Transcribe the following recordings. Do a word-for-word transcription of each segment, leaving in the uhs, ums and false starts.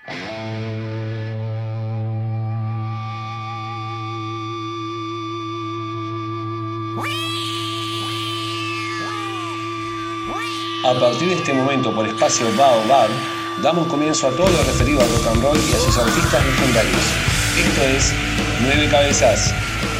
A partir de este momento, por espacio Baobab, damos comienzo a todo lo referido al rock and roll y a sus artistas legendarios. Esto es Nueve Cabezas.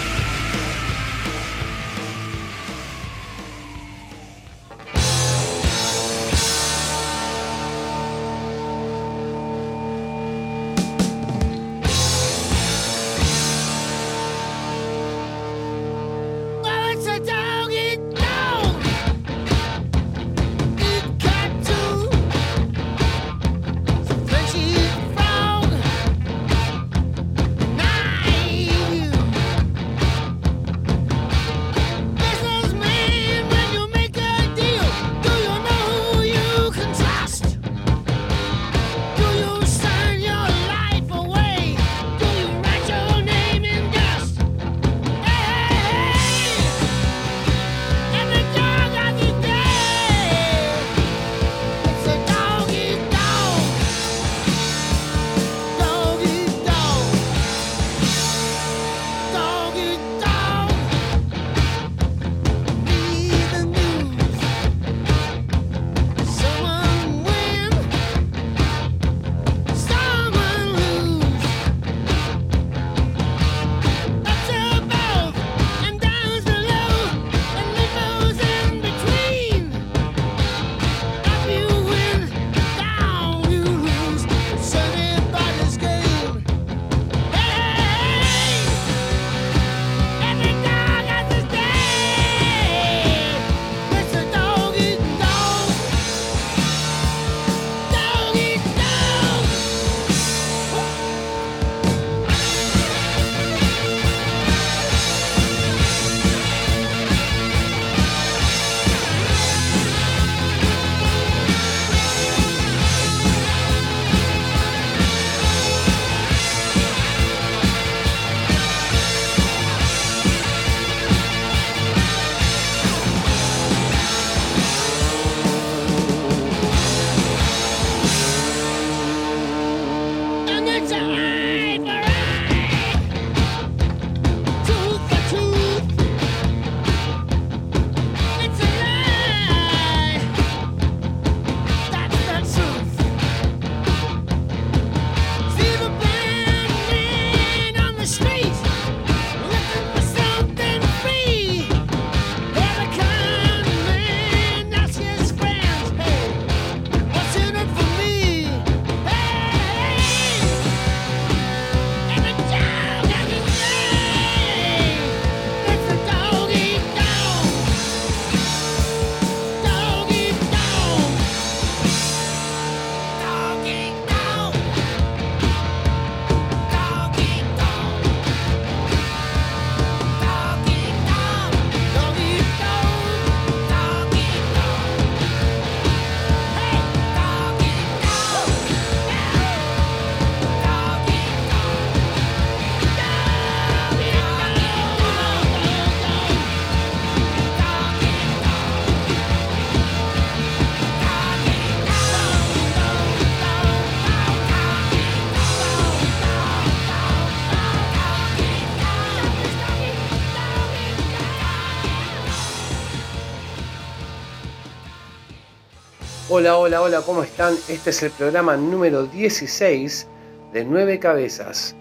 Hola, hola, hola, ¿cómo están? Este es el programa número dieciséis de Nueve Cabezas.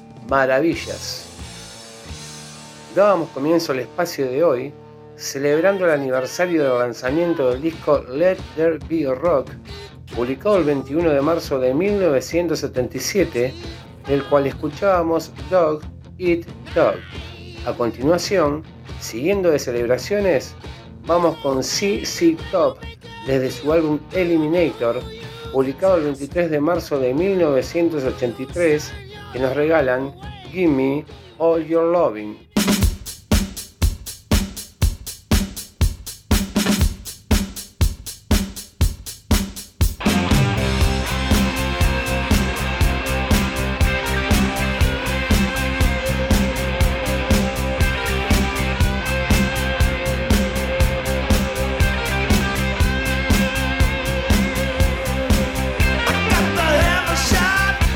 Maravillas. Dábamos comienzo al espacio de hoy celebrando el aniversario del lanzamiento del disco Let There Be Rock, publicado el veintiuno de marzo de mil novecientos setenta y siete, del cual escuchábamos Dog Eat Dog. A continuación, siguiendo de celebraciones, vamos con C C Top desde su álbum Eliminator, publicado el veintitrés de marzo de mil novecientos ochenta y tres, que nos regalan Give Me All Your Loving. Shot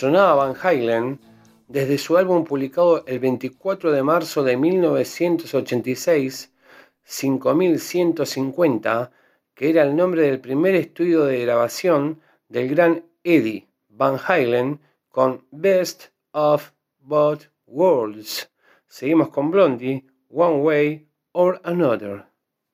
sonaba Van Halen desde su álbum publicado el veinticuatro de marzo de mil novecientos ochenta y seis, cinco mil ciento cincuenta, que era el nombre del primer estudio de grabación del gran Eddie Van Halen con Best of Both Worlds. Seguimos con Blondie, One Way or Another.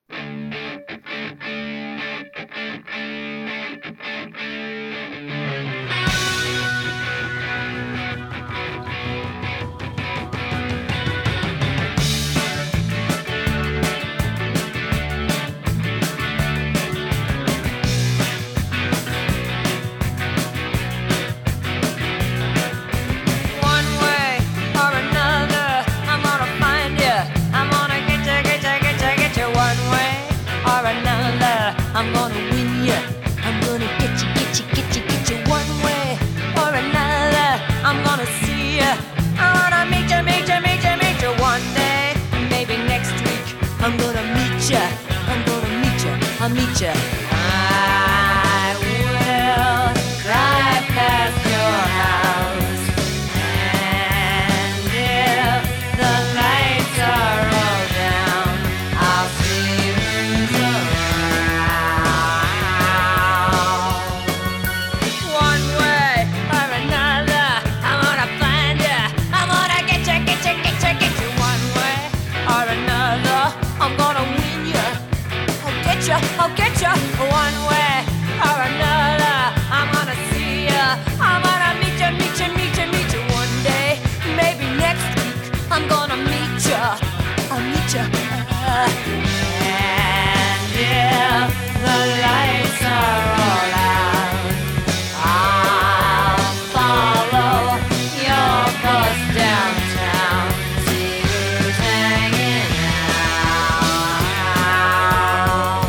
I'm gonna win ya. I'm gonna get you, get you, get you, get you one way or another. I'm gonna see ya. I wanna meet ya, meet ya, meet ya, meet ya one day. Maybe next week. I'm gonna meet ya. I'm gonna meet ya. I'll meet ya. I will drive past your house, and if the lights are all down, I'll see who's around. One way or another, I'm gonna find ya. I'm gonna get ya, get ya, get ya, get you. One way or another, I'm gonna win ya. I'll get ya, I'll get ya. One way or another, I'm gonna see ya. I'm gonna meet ya, meet ya, meet ya, meet ya one day. Maybe next week, I'm gonna meet ya. I'll meet ya. And if the lights are all out, I'll follow your bus downtown, see who's hanging out.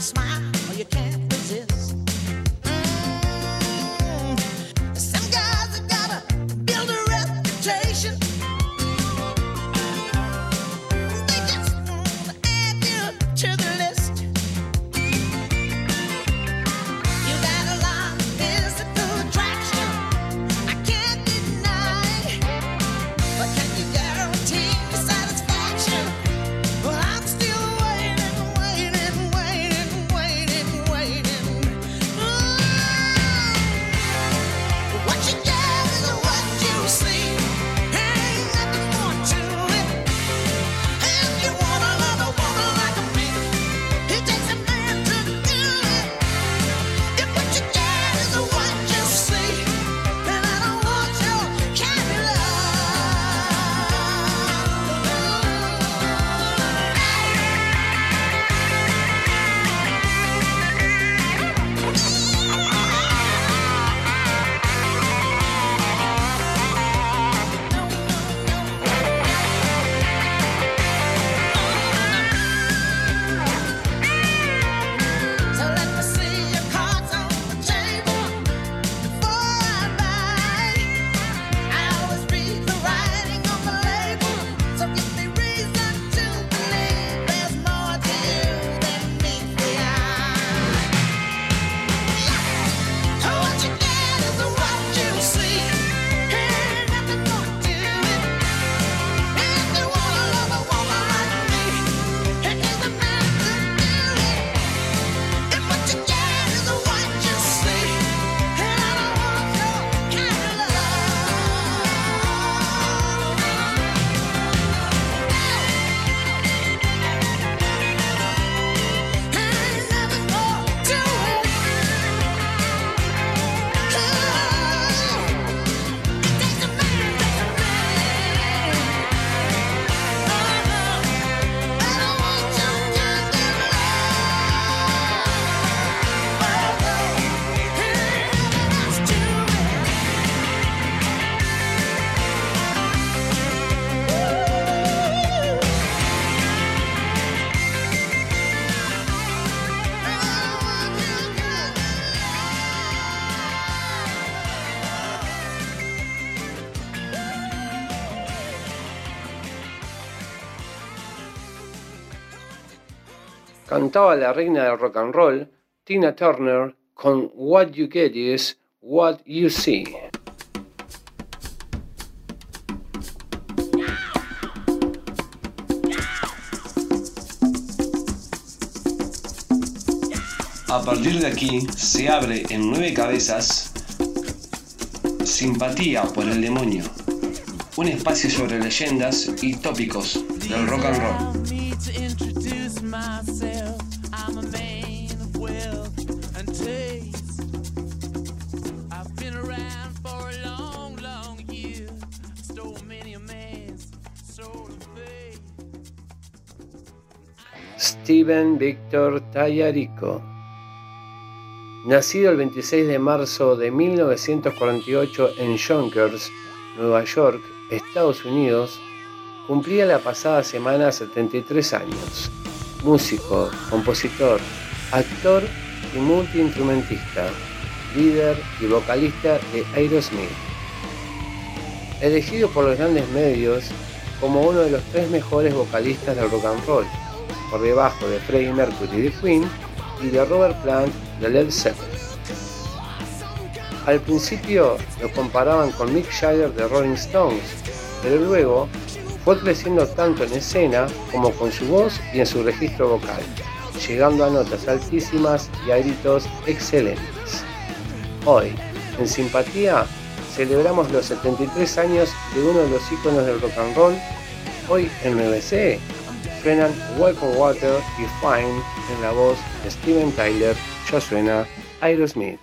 Cantaba la reina del rock and roll, Tina Turner, con What You Get Is What You See. A partir de aquí se abre en Nueve Cabezas Simpatía por el Demonio, un espacio sobre leyendas y tópicos del rock and roll. Steven Victor Tallarico. Nacido el veintiséis de marzo de mil novecientos cuarenta y ocho en Yonkers, Nueva York, Estados Unidos, cumplía la pasada semana setenta y tres años. Músico, compositor, actor y multiinstrumentista, líder y vocalista de Aerosmith. Elegido por los grandes medios como uno de los tres mejores vocalistas del rock and roll, por debajo de Freddie Mercury de Queen y de Robert Plant de Led Zeppelin. Al principio lo comparaban con Mick Jagger de Rolling Stones, pero luego fue creciendo tanto en escena como con su voz y en su registro vocal, llegando a notas altísimas y a gritos excelentes. Hoy, en Simpatía, celebramos los setenta y tres años de uno de los íconos del rock and roll. Hoy en nueve C suenan Walk on Water y Fine en la voz de Steven Tyler. Ya suena Aerosmith.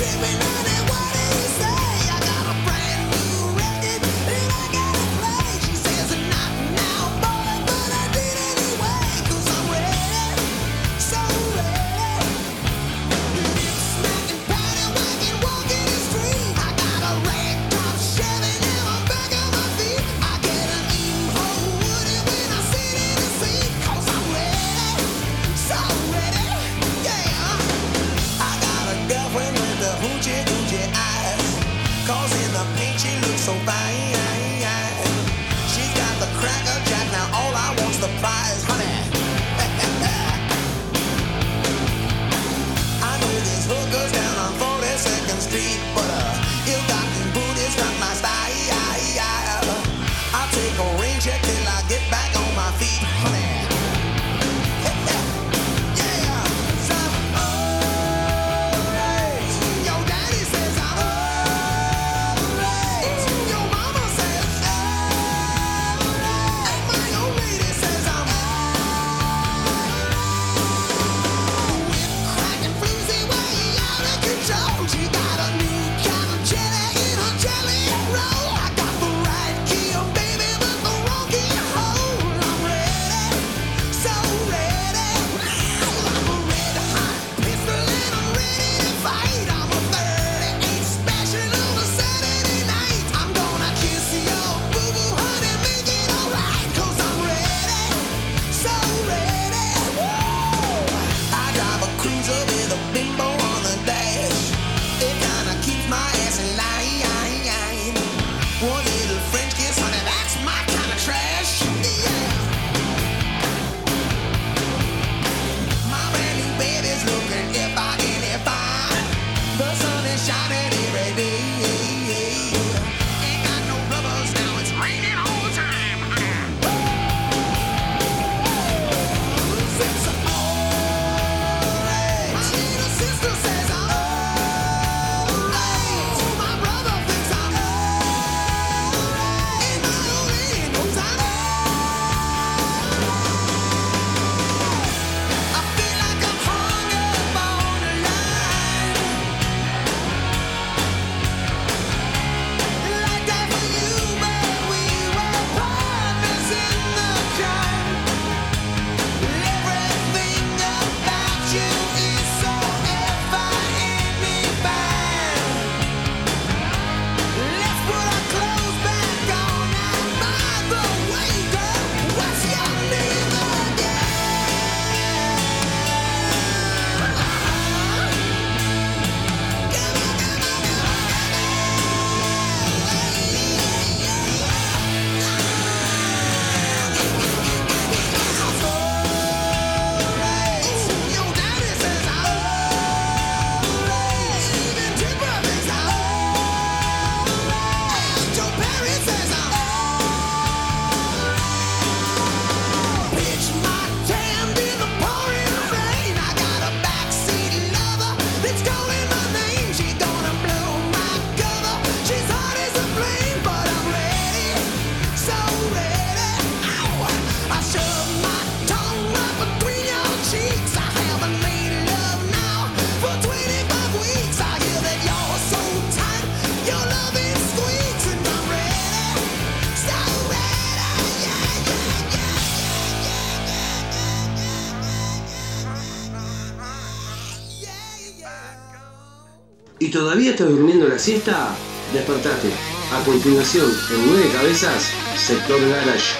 ¿Y todavía estás durmiendo la siesta? Despertate. A continuación, en Nueve Cabezas, Sector Garage.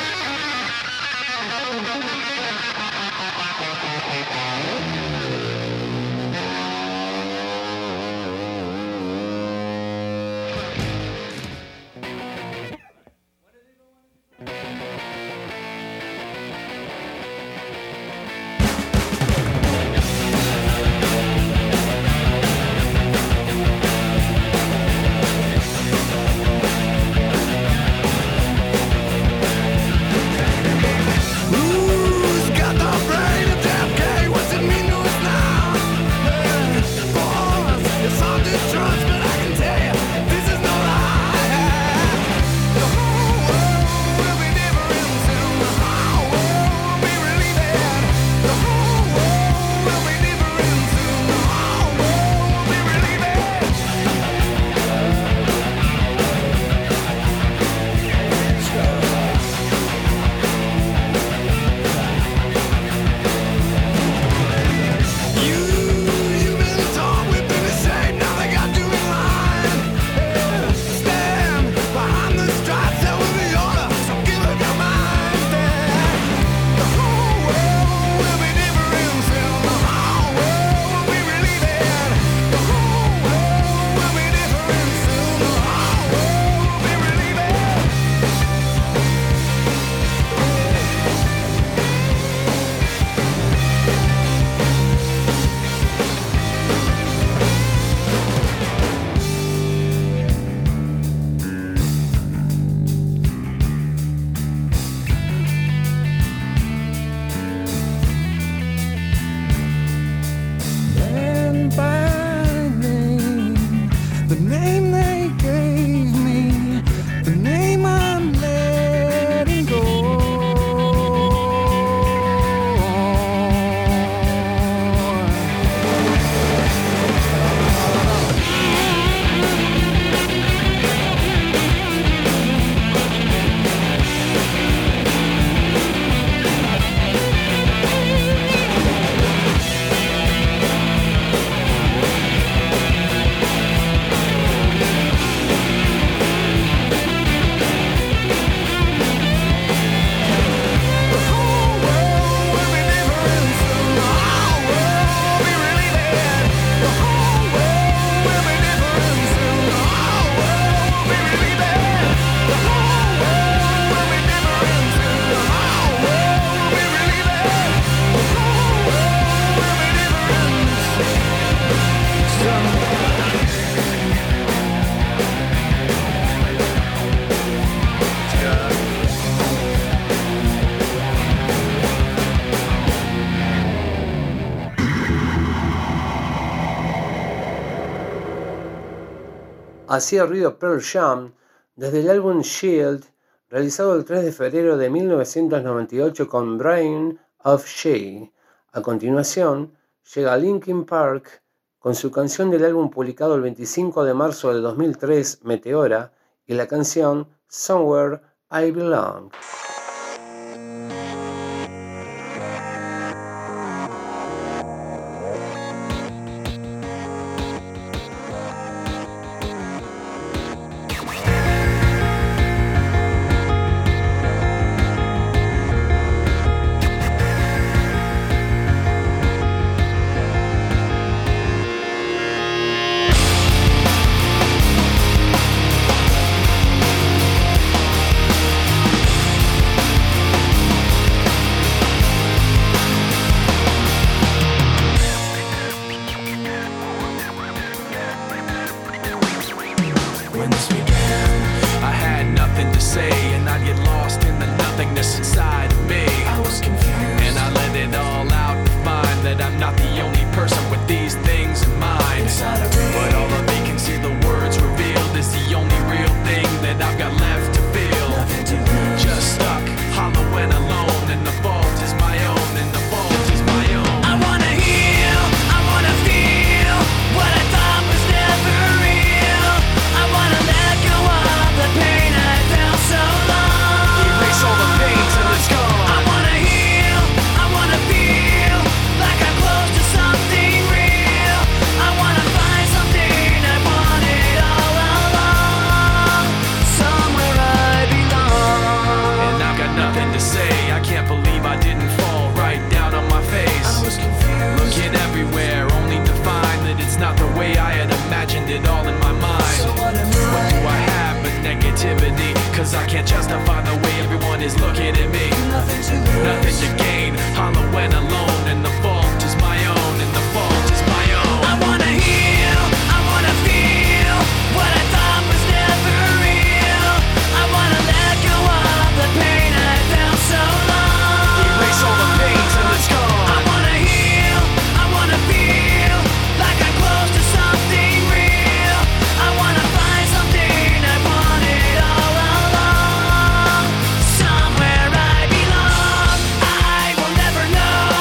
hacía ruido Pearl Jam desde el álbum Shield, realizado el tres de febrero de mil novecientos noventa y ocho con Brain of Shea. A continuación, llega Linkin Park con su canción del álbum publicado el veinticinco de marzo del dos mil tres, Meteora, y la canción Somewhere I Belong. Somewhere I belong. I will never know.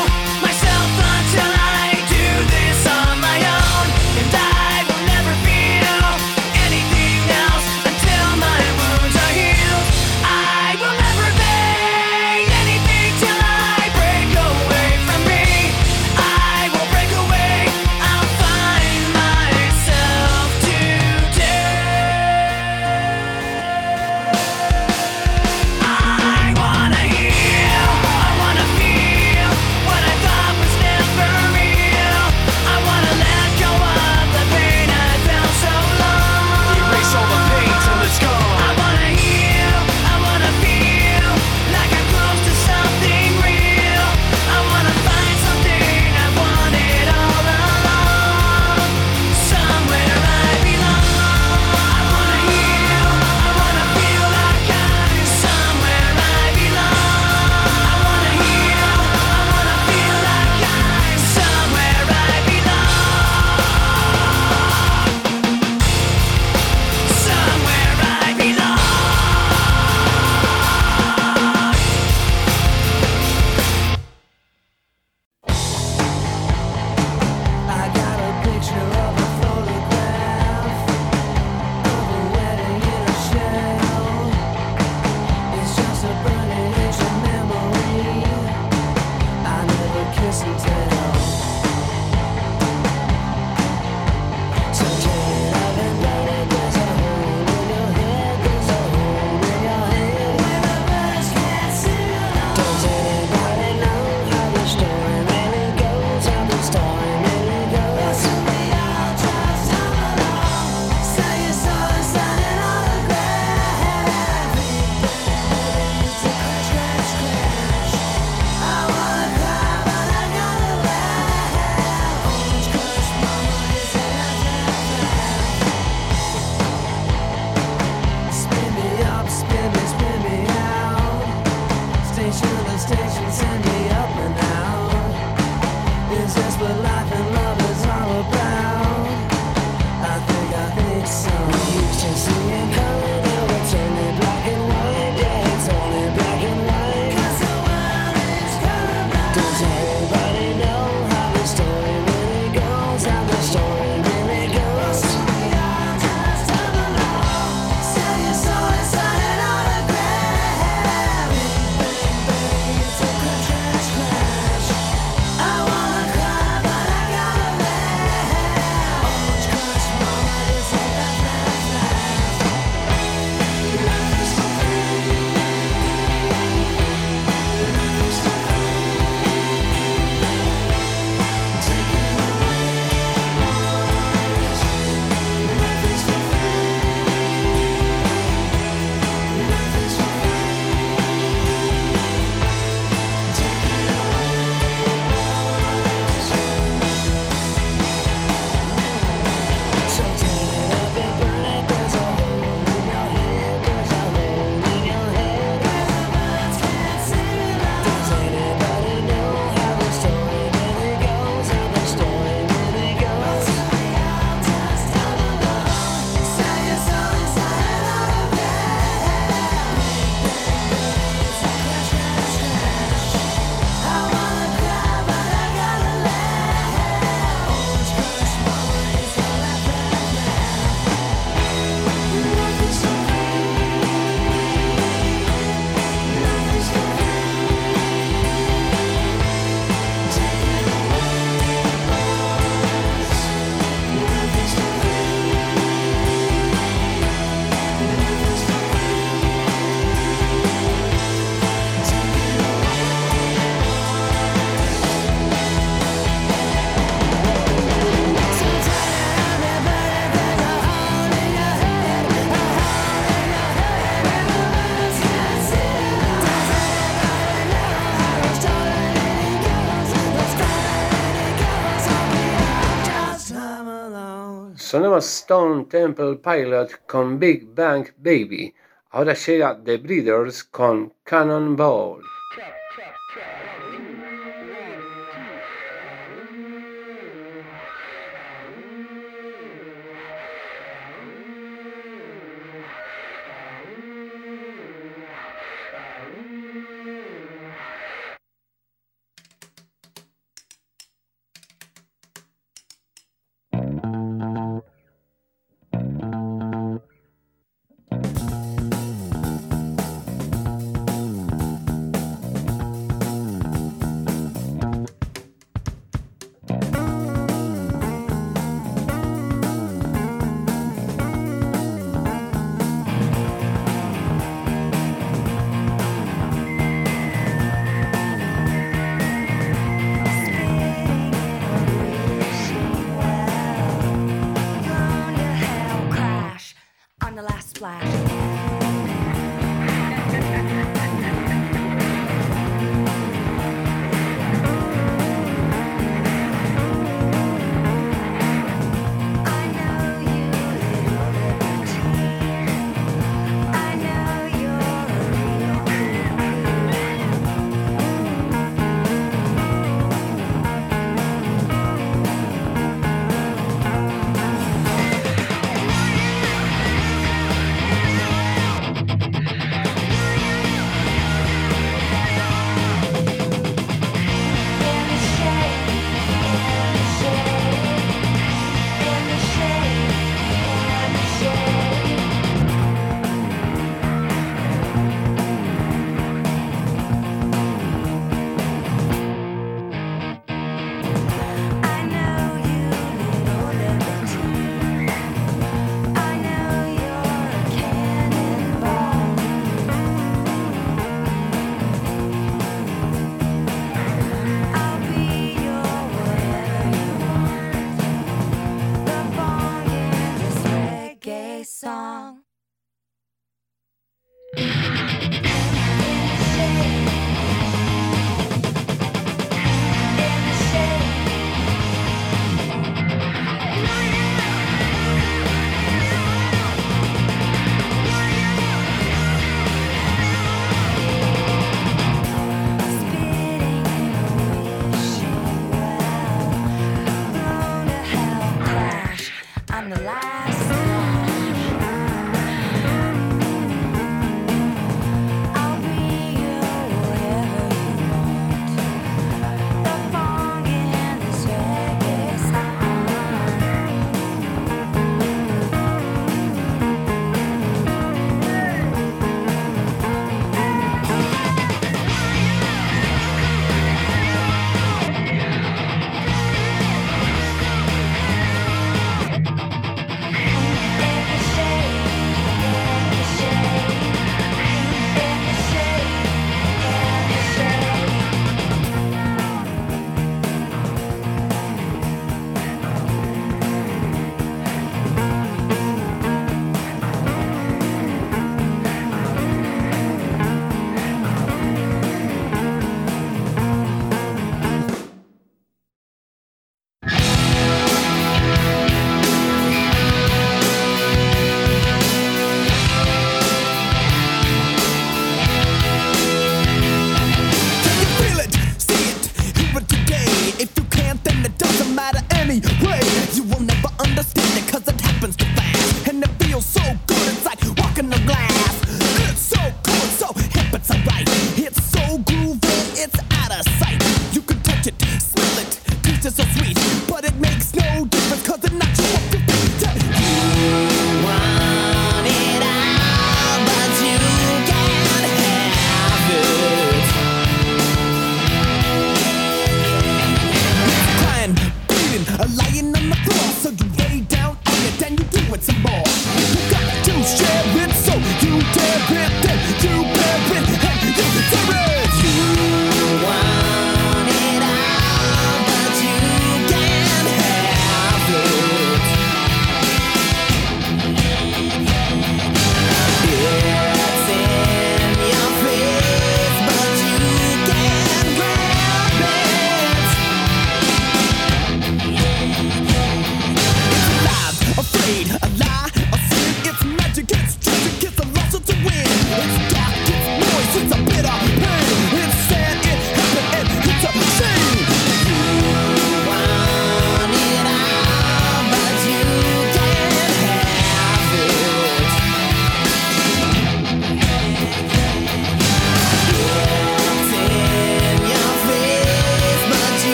Sonamos Stone Temple Pilot con Big Bang Baby. Ahora llega The Breeders con Cannonball.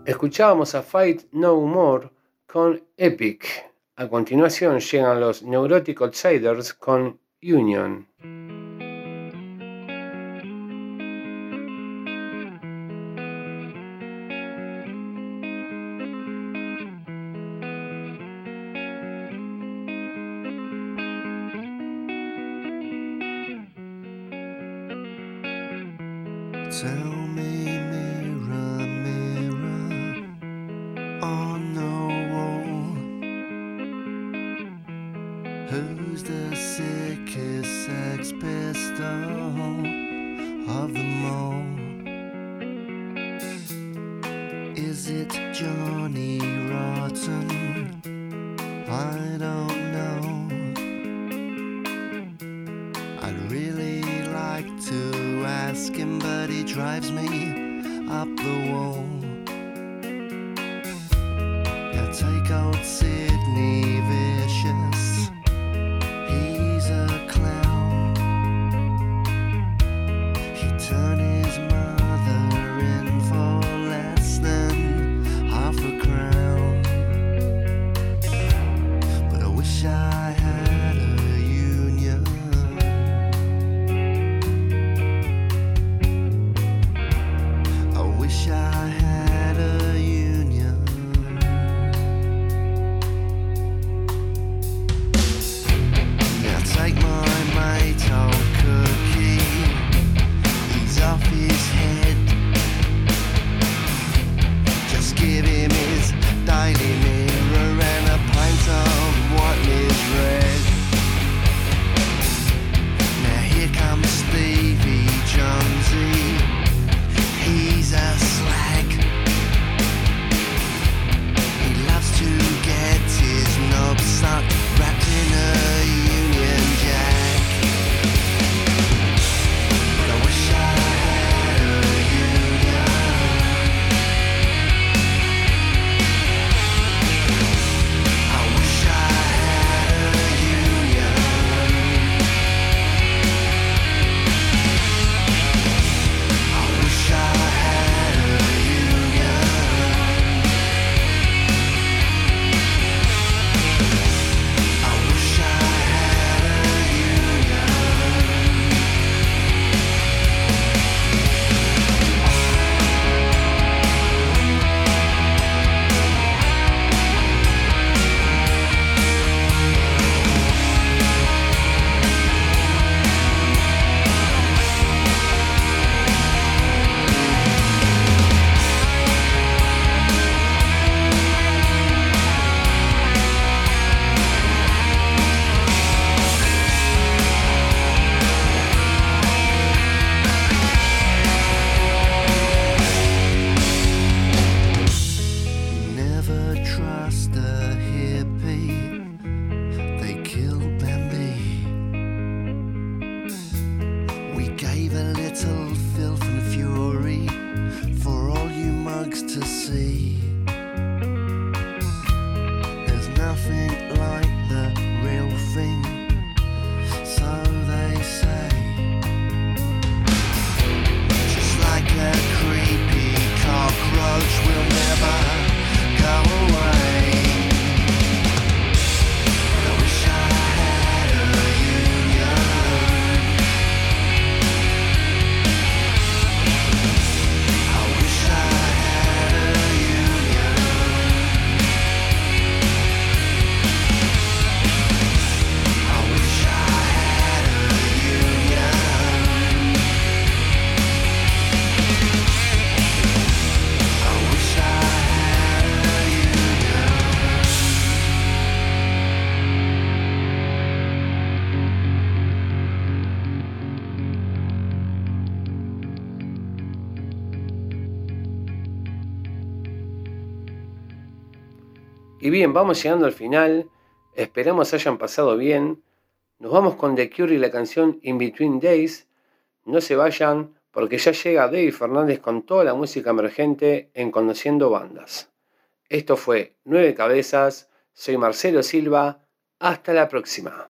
Escuchábamos a Fight No More con Epic. A continuación llegan los Neurotic Outsiders con Union. Tell me, mirror, mirror on the wall, who's the sickest Sex Pistol of them all? Is it Johnny Rotten? I don't know. I'd really like to ask him, but he drives me up the wall. Yeah, take old Sidney Vicious, he's a clown. He turned his mother in for less than half a crown. But I wish I had a union. I wish I had a union. Now take my mate, old Cookie, he's off his head. Just give him his Daily Mirror and a pint of what is red. Now here comes Stevie Jonesy, he's a slag. He loves to get his knob sucked, wrapped in a Union Jack. But I wish I had a union. I wish I had a union. I wish I had a union. I wish I had a union. Never trust a hippie, they killed Bambi. We gave a little filth and fury for all you mugs to see. There's nothing like the real thing, so they say. Just like a creepy cockroach will never go away. But I wish I had a union. I wish I had a union. I wish I had a union. I wish I had a union. Y bien, vamos llegando al final. Esperamos hayan pasado bien. Nos vamos con The Cure y la canción In Between Days. No se vayan, porque ya llega David Fernández con toda la música emergente en Conociendo Bandas. Esto fue Nueve Cabezas. Soy Marcelo Silva. Hasta la próxima.